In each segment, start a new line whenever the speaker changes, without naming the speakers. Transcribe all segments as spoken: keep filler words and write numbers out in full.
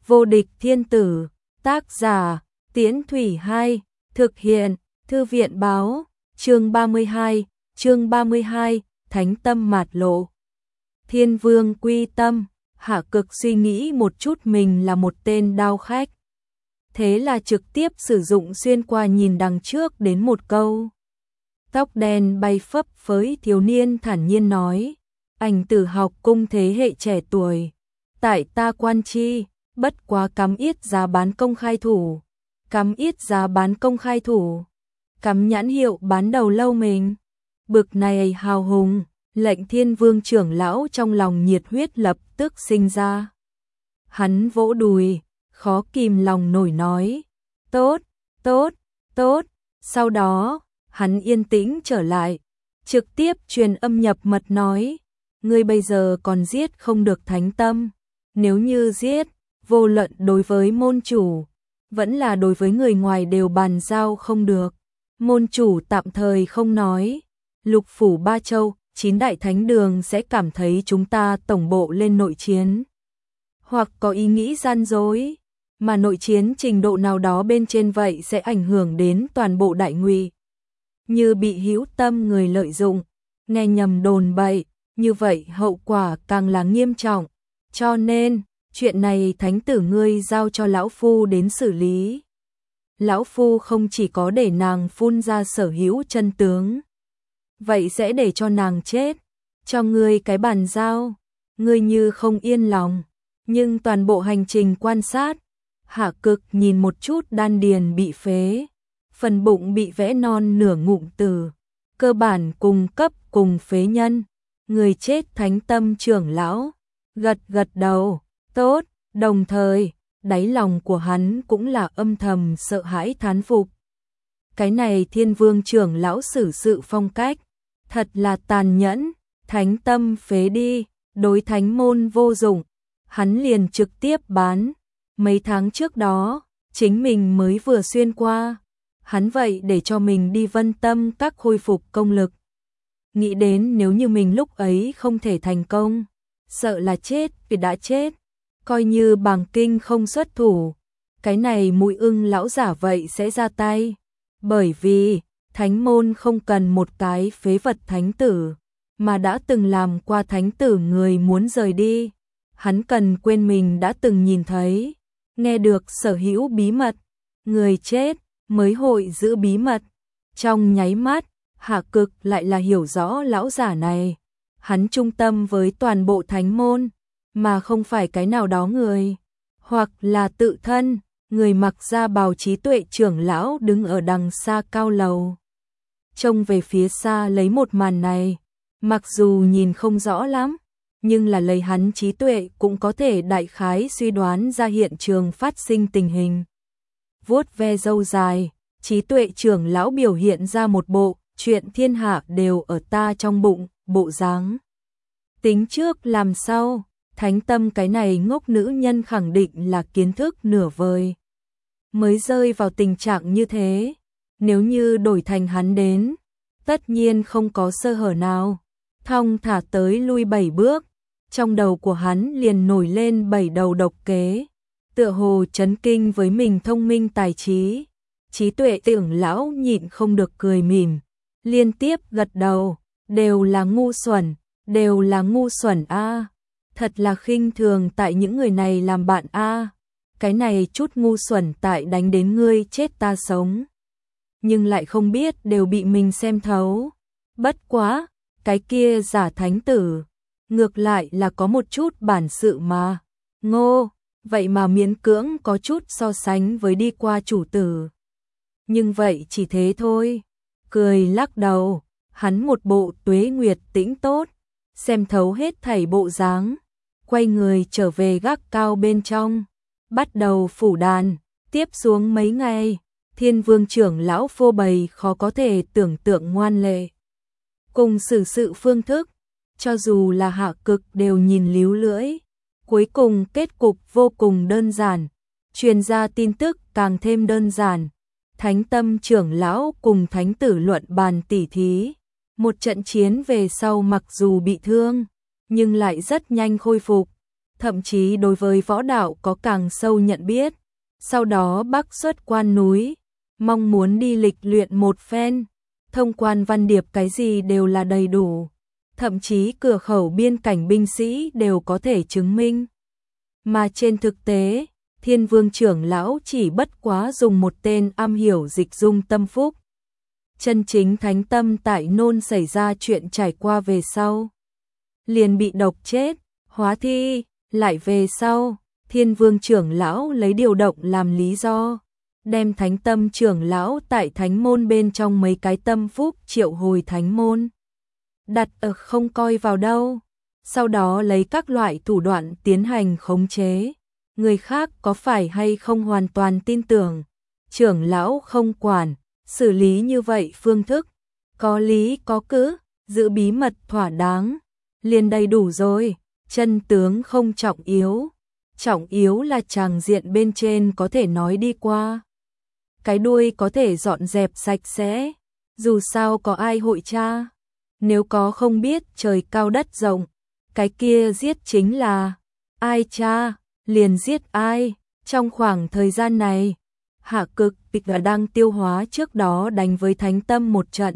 Vô địch thiên tử, tác giả, Tiễn Thủy Hai, thực hiện, Thư viện báo, chương ba mươi hai, chương ba mươi hai, Thánh tâm mạt lộ. Thiên Vương quy tâm, Hạ Cực suy nghĩ một chút mình là một tên đao khách. Thế là trực tiếp sử dụng xuyên qua nhìn đằng trước đến một câu. Tóc đen bay phấp phới thiếu niên thản nhiên nói, ảnh tử học cung thế hệ trẻ tuổi. Tại ta quan chi, bất quá cắm yết giá bán công khai thủ. Cắm yết giá bán công khai thủ. Cắm nhãn hiệu bán đầu lâu mình. Bực này hào hùng, lệnh Thiên Vương trưởng lão trong lòng nhiệt huyết lập tức sinh ra. Hắn vỗ đùi, khó kìm lòng nổi nói, tốt, tốt, tốt. Sau đó, hắn yên tĩnh trở lại, trực tiếp truyền âm nhập mật nói, ngươi bây giờ còn giết không được thánh tâm. Nếu như giết, vô luận đối với môn chủ, vẫn là đối với người ngoài đều bàn giao không được. Môn chủ tạm thời không nói, lục phủ ba châu, chín đại thánh đường sẽ cảm thấy chúng ta tổng bộ lên nội chiến. Hoặc có ý nghĩ gian dối, mà nội chiến trình độ nào đó bên trên vậy sẽ ảnh hưởng đến toàn bộ đại ngụy. Như bị hữu tâm người lợi dụng, nghe nhầm đồn bậy, như vậy hậu quả càng là nghiêm trọng. Cho nên, chuyện này thánh tử ngươi giao cho lão phu đến xử lý. Lão phu không chỉ có để nàng phun ra sở hữu chân tướng, vậy sẽ để cho nàng chết, cho ngươi cái bàn giao. Ngươi như không yên lòng, nhưng toàn bộ hành trình quan sát, Hạ Cực nhìn một chút đan điền bị phế, phần bụng bị vẽ non nửa ngụm từ, cơ bản cùng cấp cùng phế nhân, người chết thánh tâm trưởng lão, gật gật đầu, tốt, đồng thời, đáy lòng của hắn cũng là âm thầm sợ hãi thán phục. Cái này Thiên Vương trưởng lão xử sự phong cách, thật là tàn nhẫn, thánh tâm phế đi, đối thánh môn vô dụng, hắn liền trực tiếp bán. Mấy tháng trước đó, chính mình mới vừa xuyên qua, hắn vậy để cho mình đi Vân Tâm các khôi phục công lực. Nghĩ đến nếu như mình lúc ấy không thể thành công, sợ là chết vì đã chết, coi như Bàng Kinh không xuất thủ, cái này Mũi Ưng lão giả vậy sẽ ra tay, bởi vì thánh môn không cần một cái phế vật thánh tử, mà đã từng làm qua thánh tử người muốn rời đi, hắn cần quên mình đã từng nhìn thấy, nghe được sở hữu bí mật, người chết mới hội giữ bí mật. Trong nháy mắt, Hạ Cực lại là hiểu rõ lão giả này, hắn trung tâm với toàn bộ thánh môn, mà không phải cái nào đó người, hoặc là tự thân, người mặc da bào trí tuệ trưởng lão đứng ở đằng xa cao lầu. Trông về phía xa lấy một màn này, mặc dù nhìn không rõ lắm, nhưng là lấy hắn trí tuệ cũng có thể đại khái suy đoán ra hiện trường phát sinh tình hình. Vuốt ve râu dài, trí tuệ trưởng lão biểu hiện ra một bộ chuyện thiên hạ đều ở ta trong bụng, bộ dáng. Tính trước làm sau, thánh tâm cái này ngốc nữ nhân khẳng định là kiến thức nửa vời. Mới rơi vào tình trạng như thế, nếu như đổi thành hắn đến, tất nhiên không có sơ hở nào. Thong thả tới lui bảy bước, trong đầu của hắn liền nổi lên bảy đầu độc kế, tựa hồ chấn kinh với mình thông minh tài trí. Trí tuệ tưởng lão nhịn không được cười mỉm, liên tiếp gật đầu, đều là ngu xuẩn, đều là ngu xuẩn a, thật là khinh thường tại những người này làm bạn a, cái này chút ngu xuẩn tại đánh đến ngươi chết ta sống, nhưng lại không biết đều bị mình xem thấu. Bất quá, cái kia giả thánh tử, ngược lại là có một chút bản sự mà, ngô, vậy mà miễn cưỡng có chút so sánh với đi qua chủ tử. Nhưng vậy chỉ thế thôi, cười lắc đầu, hắn một bộ tuế nguyệt tĩnh tốt, xem thấu hết thảy bộ dáng, quay người trở về gác cao bên trong, bắt đầu phủ đàn, tiếp xuống mấy ngày, Thiên Vương trưởng lão phô bày khó có thể tưởng tượng ngoan lệ. Cùng xử sự phương thức, cho dù là Hạ Cực đều nhìn líu lưỡi, cuối cùng kết cục vô cùng đơn giản, truyền ra tin tức càng thêm đơn giản. Thánh tâm trưởng lão cùng thánh tử luận bàn tỉ thí, một trận chiến về sau mặc dù bị thương, nhưng lại rất nhanh khôi phục. thậm chí đối với võ đạo có càng sâu nhận biết. Sau đó Bắc xuất quan núi, mong muốn đi lịch luyện một phen, thông quan văn điệp cái gì đều là đầy đủ, thậm chí cửa khẩu biên cảnh binh sĩ đều có thể chứng minh. Mà trên thực tế, Thiên Vương trưởng lão chỉ bất quá dùng một tên am hiểu dịch dung tâm phúc. Chân chính thánh tâm tại nôn xảy ra chuyện trải qua về sau, liền bị độc chết, hóa thi, lại về sau, Thiên Vương trưởng lão lấy điều động làm lý do, đem thánh tâm trưởng lão tại thánh môn bên trong mấy cái tâm phúc triệu hồi thánh môn. Đặt ở không coi vào đâu, sau đó lấy các loại thủ đoạn tiến hành khống chế. Người khác có phải hay không hoàn toàn tin tưởng, trưởng lão không quản, xử lý như vậy phương thức, có lý có cứ, giữ bí mật thỏa đáng, liền đầy đủ rồi, chân tướng không trọng yếu, trọng yếu là tràng diện bên trên có thể nói đi qua. Cái đuôi có thể dọn dẹp sạch sẽ, dù sao có ai hội tra, nếu có không biết trời cao đất rộng, cái kia giết chính là, ai tra, liền giết ai. Trong khoảng thời gian này, Hạ Cực Bịch đang tiêu hóa trước đó đánh với thánh tâm một trận.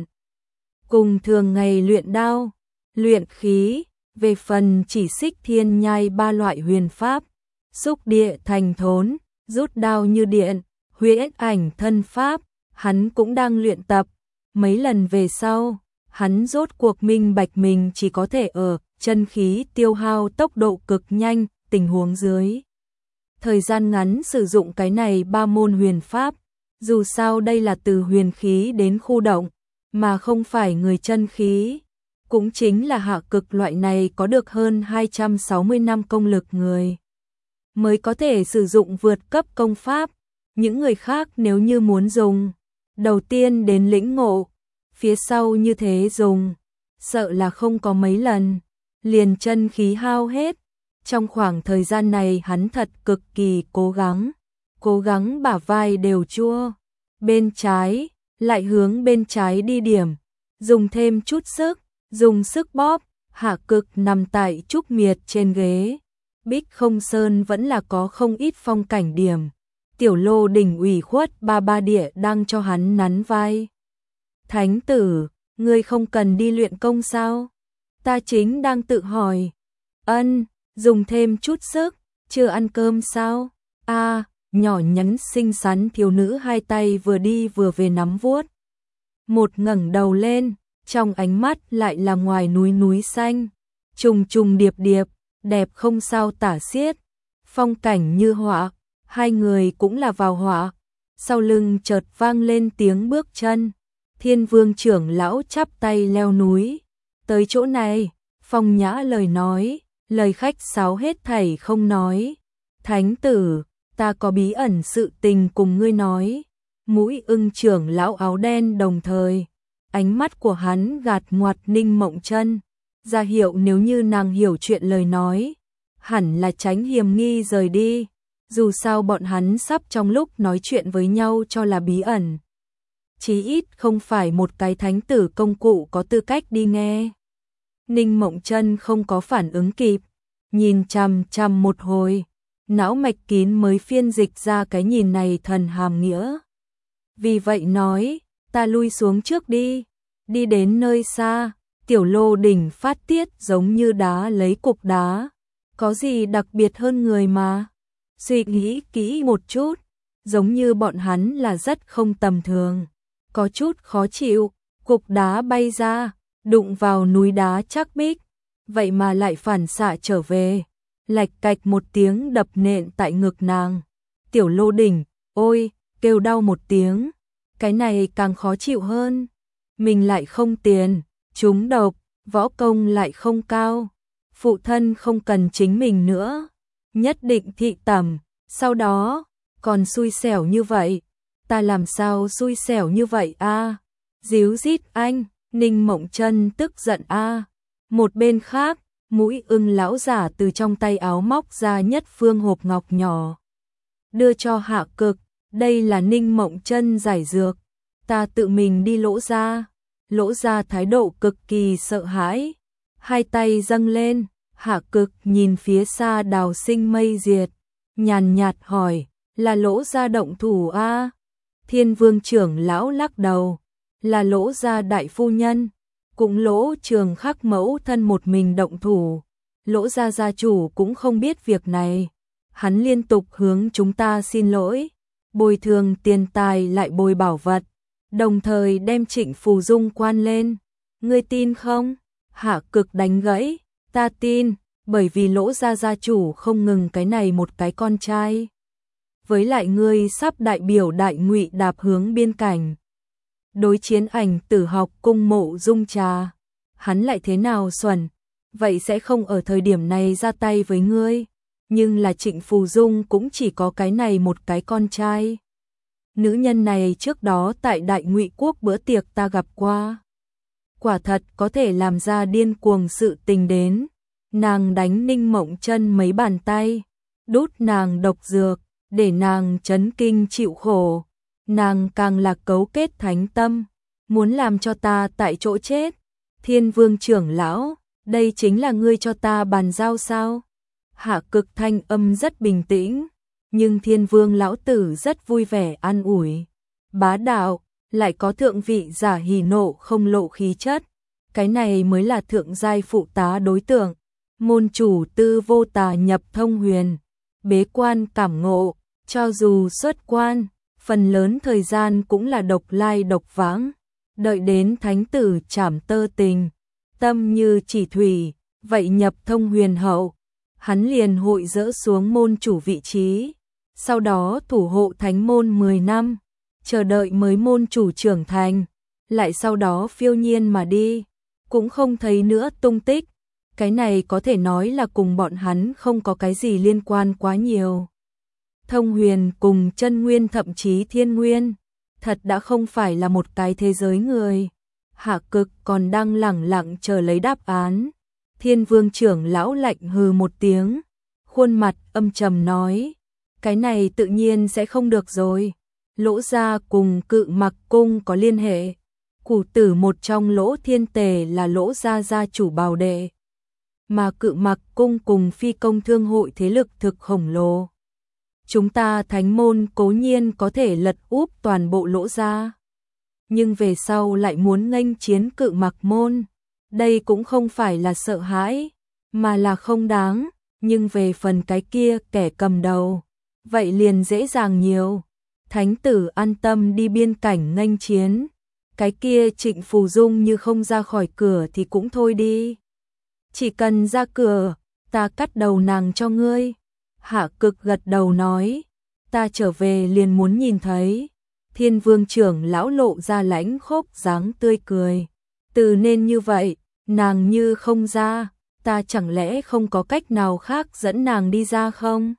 Cùng thường ngày luyện đao, luyện khí, về phần chỉ xích thiên nhai ba loại huyền pháp, xúc địa thành thốn, rút đao như điện, huyễn ảnh thân pháp, hắn cũng đang luyện tập. Mấy lần về sau, hắn rốt cuộc minh bạch mình chỉ có thể ở chân khí tiêu hao tốc độ cực nhanh, tình huống dưới. Thời gian ngắn sử dụng cái này ba môn huyền pháp, dù sao đây là từ huyền khí đến khu động, mà không phải người chân khí. Cũng chính là Hạ Cực loại này có được hơn hai trăm sáu mươi năm công lực người, mới có thể sử dụng vượt cấp công pháp. Những người khác nếu như muốn dùng, đầu tiên đến lĩnh ngộ, phía sau như thế dùng, sợ là không có mấy lần, liền chân khí hao hết. Trong khoảng thời gian này hắn thật cực kỳ cố gắng, cố gắng bả vai đều chua, bên trái, lại hướng bên trái đi điểm, dùng thêm chút sức, dùng sức bóp. Hạ Cực nằm tại trúc miệt trên ghế, Bích Không Sơn vẫn là có không ít phong cảnh điểm. Tiểu Lô Đỉnh ủy khuất ba ba địa đang cho hắn nắn vai. Thánh tử, ngươi không cần đi luyện công sao? Ta chính đang tự hỏi. Ân, dùng thêm chút sức, chưa ăn cơm sao? A, à, nhỏ nhắn xinh xắn thiếu nữ hai tay vừa đi vừa về nắm vuốt. Một ngẩng đầu lên, trong ánh mắt lại là ngoài núi núi xanh, trùng trùng điệp điệp, đẹp không sao tả xiết, phong cảnh như họa, hai người cũng là vào họa. Sau lưng chợt vang lên tiếng bước chân, Thiên Vương trưởng lão chắp tay leo núi, tới chỗ này, phong nhã lời nói, lời khách sáo hết thảy không nói. Thánh tử, ta có bí ẩn sự tình cùng ngươi nói. Mũi Ưng trưởng lão áo đen đồng thời, ánh mắt của hắn gạt ngoặt Ninh Mộng Chân, ra hiệu nếu như nàng hiểu chuyện lời nói, hẳn là tránh hiểm nghi rời đi. Dù sao bọn hắn sắp trong lúc nói chuyện với nhau cho là bí ẩn, chí ít không phải một cái thánh tử công cụ có tư cách đi nghe. Ninh Mộng Chân không có phản ứng kịp, nhìn chằm chằm một hồi, não mạch kín mới phiên dịch ra cái nhìn này thần hàm nghĩa. Vì vậy nói, ta lui xuống trước đi. Đi đến nơi xa, Tiểu Lô Đỉnh phát tiết giống như đá lấy cục đá, có gì đặc biệt hơn người mà. Suy nghĩ kỹ một chút, giống như bọn hắn là rất không tầm thường, có chút khó chịu. Cục đá bay ra, đụng vào núi đá chắc bích, vậy mà lại phản xạ trở về, lạch cạch một tiếng đập nện tại ngực nàng. Tiểu Lô Đỉnh, ôi, kêu đau một tiếng, cái này càng khó chịu hơn. Mình lại không tiền, trúng độc, võ công lại không cao, phụ thân không cần chính mình nữa, nhất định thị tẩm, sau đó, còn xui xẻo như vậy. Ta làm sao xui xẻo như vậy a? À? Díu dít anh, Ninh Mộng Chân tức giận a. À. Một bên khác, Mũi Ưng lão giả từ trong tay áo móc ra nhất phương hộp ngọc nhỏ, đưa cho Hạ Cực, đây là Ninh Mộng Chân giải dược, ta tự mình đi Lỗ gia. Lỗ gia thái độ cực kỳ sợ hãi, hai tay dâng lên, Hạ Cực nhìn phía xa Đào Sinh mây diệt, nhàn nhạt hỏi, là Lỗ gia động thủ a? Thiên Vương trưởng lão lắc đầu, là Lỗ gia đại phu nhân, cũng Lỗ Trường Khắc mẫu thân một mình động thủ. Lỗ gia gia chủ cũng không biết việc này. Hắn liên tục hướng chúng ta xin lỗi, bồi thường tiền tài lại bồi bảo vật, đồng thời đem Trịnh Phù Dung quan lên. Ngươi tin không? Hạ Cực đánh gãy, ta tin, bởi vì Lỗ gia gia chủ không ngừng cái này một cái con trai. Với lại ngươi sắp đại biểu Đại Ngụy đạp hướng biên cảnh. Đối chiến Ảnh Tử học cung Mộ Dung Trà, hắn lại thế nào xuẩn, vậy sẽ không ở thời điểm này ra tay với ngươi. Nhưng là Trịnh Phù Dung cũng chỉ có cái này một cái con trai. Nữ nhân này trước đó tại Đại Ngụy quốc bữa tiệc ta gặp qua. Quả thật có thể làm ra điên cuồng sự tình đến. Nàng đánh Ninh Mộng Chân mấy bàn tay, đút nàng độc dược, để nàng chấn kinh chịu khổ. Nàng càng là cấu kết thánh tâm, muốn làm cho ta tại chỗ chết. Thiên Vương trưởng lão, đây chính là ngươi cho ta bàn giao sao? Hạ Cực thanh âm rất bình tĩnh, nhưng Thiên Vương lão tử rất vui vẻ an ủi. Bá đạo, lại có thượng vị giả hỉ nộ không lộ khí chất. Cái này mới là thượng giai phụ tá đối tượng. Môn chủ Tư Vô Tà nhập thông huyền, bế quan cảm ngộ, cho dù xuất quan, phần lớn thời gian cũng là độc lai độc vãng. Đợi đến thánh tử trảm tơ tình, tâm như chỉ thủy, vậy nhập thông huyền hậu, hắn liền hội dỡ xuống môn chủ vị trí, sau đó thủ hộ thánh môn mười năm, chờ đợi mới môn chủ trưởng thành, lại sau đó phiêu nhiên mà đi, cũng không thấy nữa tung tích. Cái này có thể nói là cùng bọn hắn không có cái gì liên quan quá nhiều. Thông huyền cùng chân nguyên thậm chí thiên nguyên, thật đã không phải là một cái thế giới người. Hạ Cực còn đang lẳng lặng chờ lấy đáp án. Thiên Vương trưởng lão lạnh hừ một tiếng, khuôn mặt âm trầm nói, cái này tự nhiên sẽ không được rồi. Lỗ gia cùng Cự Mặc cung có liên hệ. Củ tử một trong Lỗ Thiên Tề là Lỗ gia gia chủ bào đệ, mà Cự Mặc cung cùng Phi Công Thương hội thế lực thực khổng lồ. Chúng ta thánh môn cố nhiên có thể lật úp toàn bộ Lỗ gia, nhưng về sau lại muốn nghênh chiến Cự Mặc môn, đây cũng không phải là sợ hãi, mà là không đáng. Nhưng về phần cái kia kẻ cầm đầu, vậy liền dễ dàng nhiều. Thánh tử an tâm đi biên cảnh nghênh chiến, cái kia Trịnh Phù Dung như không ra khỏi cửa thì cũng thôi đi. Chỉ cần ra cửa, ta cắt đầu nàng cho ngươi. Hạ Cực gật đầu nói, ta trở về liền muốn nhìn thấy. Thiên Vương trưởng lão lộ ra lãnh khốc dáng tươi cười. Từ nên như vậy, nàng như không ra, ta chẳng lẽ không có cách nào khác dẫn nàng đi ra không?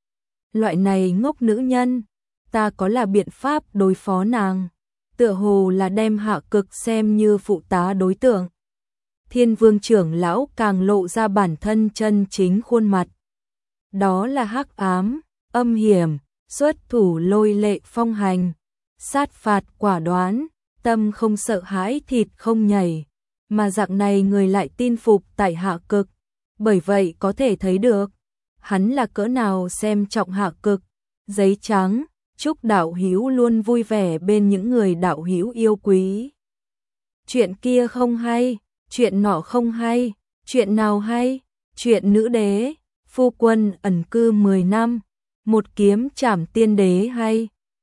Loại này ngốc nữ nhân, ta có là biện pháp đối phó nàng. Tựa hồ là đem Hạ Cực xem như phụ tá đối tượng. Thiên Vương trưởng lão càng lộ ra bản thân chân chính khuôn mặt. Đó là hắc ám, âm hiểm, xuất thủ lôi lệ phong hành, sát phạt quả đoán, tâm không sợ hãi thịt không nhảy, mà dạng này người lại tin phục tại Hạ Cực, bởi vậy có thể thấy được, hắn là cỡ nào xem trọng Hạ Cực. Giấy trắng, chúc đạo hữu luôn vui vẻ bên những người đạo hữu yêu quý. Chuyện kia không hay, chuyện nọ không hay, chuyện nào hay, chuyện nữ đế, phu quân ẩn cư mười năm, một kiếm trảm tiên đế hay.